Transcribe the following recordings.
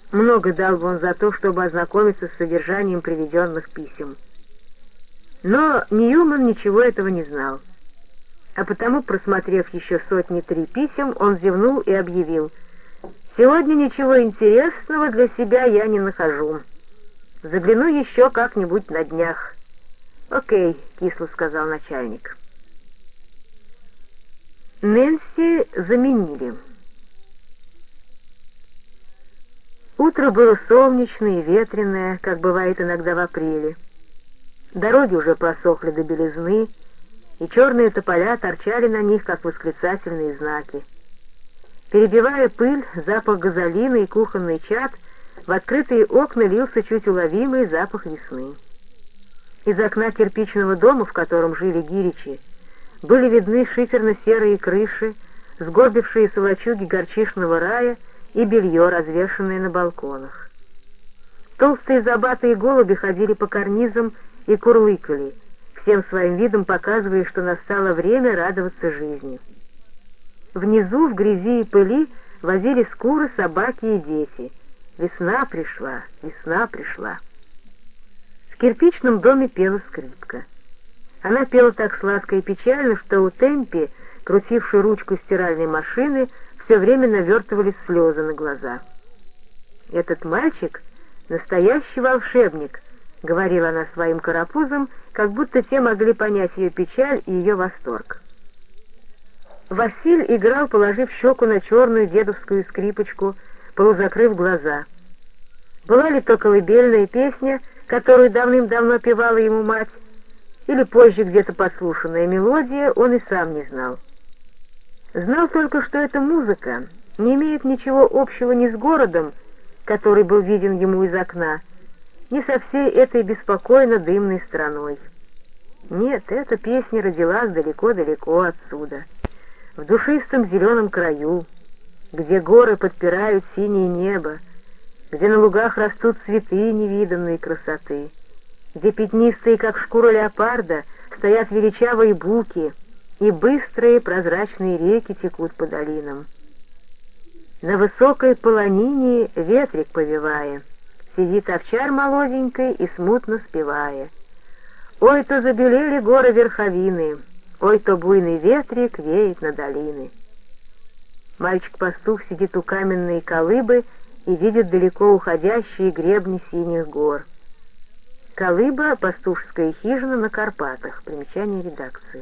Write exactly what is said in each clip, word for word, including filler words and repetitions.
Много дал бы он за то, чтобы ознакомиться с содержанием приведенных писем. Но Ньюман ничего этого не знал. А потому, просмотрев еще сотни три писем, он зевнул и объявил: «Сегодня ничего интересного для себя я не нахожу. Загляну еще как-нибудь на днях». «Окей», — кисло сказал начальник. Нэнси заменили. Утро было солнечное и ветреное, как бывает иногда в апреле. Дороги уже просохли до белизны, и черные тополя торчали на них, как восклицательные знаки. Перебивая пыль, запах газолина и кухонный чад, в открытые окна лился чуть уловимый запах весны. Из окна кирпичного дома, в котором жили Гиричи, были видны шиферно-серые крыши, сгорбившиеся лачуги горчичного рая и белье, развешанное на балконах. Толстые забатые голуби ходили по карнизам и курлыкали, всем своим видом показывая, что настало время радоваться жизни. Внизу, в грязи и пыли, возились куры, собаки и дети. Весна пришла, весна пришла. В кирпичном доме пела скрипка. Она пела так сладко и печально, что у Темпи, крутившей ручку стиральной машины, все время навертывались слезы на глаза. «Этот мальчик — настоящий волшебник», — говорила она своим карапузам, как будто те могли понять ее печаль и ее восторг. Василь играл, положив щеку на черную дедовскую скрипочку, полузакрыв глаза. Была ли то колыбельная песня, которую давным-давно певала ему мать, или позже где-то подслушанная мелодия, он и сам не знал. Знал только, что эта музыка не имеет ничего общего ни с городом, который был виден ему из окна, ни со всей этой беспокойно дымной страной. Нет, эта песня родилась далеко-далеко отсюда, в душистом зеленом краю, где горы подпирают синее небо, где на лугах растут цветы невиданной красоты, где пятнистые, как шкура леопарда, стоят величавые буки, и быстрые прозрачные реки текут по долинам. На высокой полонине, ветрик повивая, сидит овчар молоденький и смутно спевая. Ой, то забелели горы верховины, ой, то буйный ветрик веет на долины. Мальчик-пастух сидит у каменной колыбы и видит далеко уходящие гребни синих гор. Колыба — пастушеская хижина на Карпатах. Примечание редакции.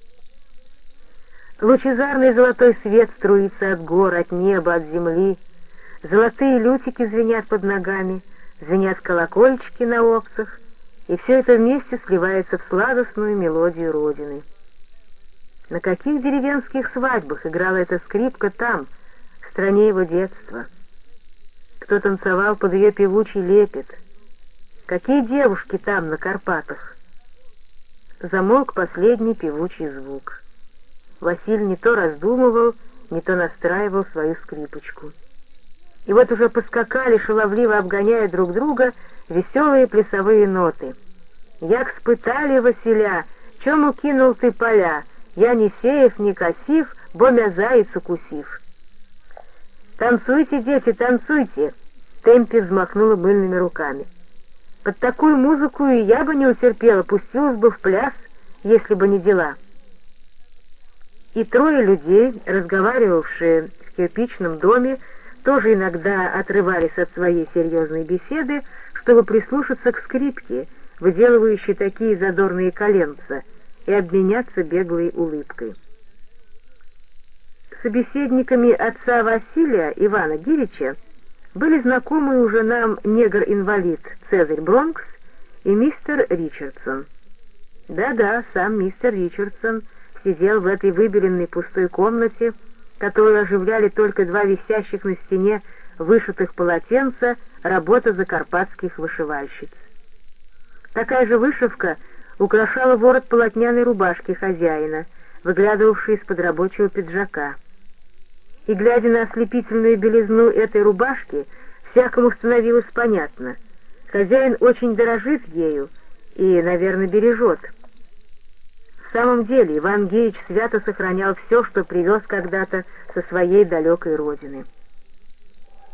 Лучезарный золотой свет струится от гор, от неба, от земли. Золотые лютики звенят под ногами, звенят колокольчики на овцах, и все это вместе сливается в сладостную мелодию Родины. На каких деревенских свадьбах играла эта скрипка там, в стране его детства? Кто танцевал под ее певучий лепет? Какие девушки там, на Карпатах? Замолк последний певучий звук. Василь не то раздумывал, не то настраивал свою скрипочку. И вот уже поскакали, шаловливо обгоняя друг друга, веселые плясовые ноты. «Як спытали Василя, чому кинул ты поля? Я не сеяв, не косив, бо мя заяц укусив». «Танцуйте, дети, танцуйте!» Темпи взмахнула мыльными руками. «Под такую музыку и я бы не утерпела, пустилась бы в пляс, если бы не дела». И трое людей, разговаривавшие в кирпичном доме, тоже иногда отрывались от своей серьезной беседы, чтобы прислушаться к скрипке, выделывающей такие задорные коленца, и обменяться беглой улыбкой. Собеседниками отца Василия, Ивана Гирича, были знакомые уже нам негр-инвалид Цезарь Бронкс и мистер Ричардсон. Да-да, сам мистер Ричардсон сидел в этой выбеленной пустой комнате, которую оживляли только два висящих на стене вышитых полотенца, работа закарпатских вышивальщиц. Такая же вышивка украшала ворот полотняной рубашки хозяина, выглядывавшей из-под рабочего пиджака. И, глядя на ослепительную белизну этой рубашки, всякому становилось понятно: хозяин очень дорожит ею и, наверное, бережет. В самом деле Иван Геич свято сохранял все, что привез когда-то со своей далекой родины.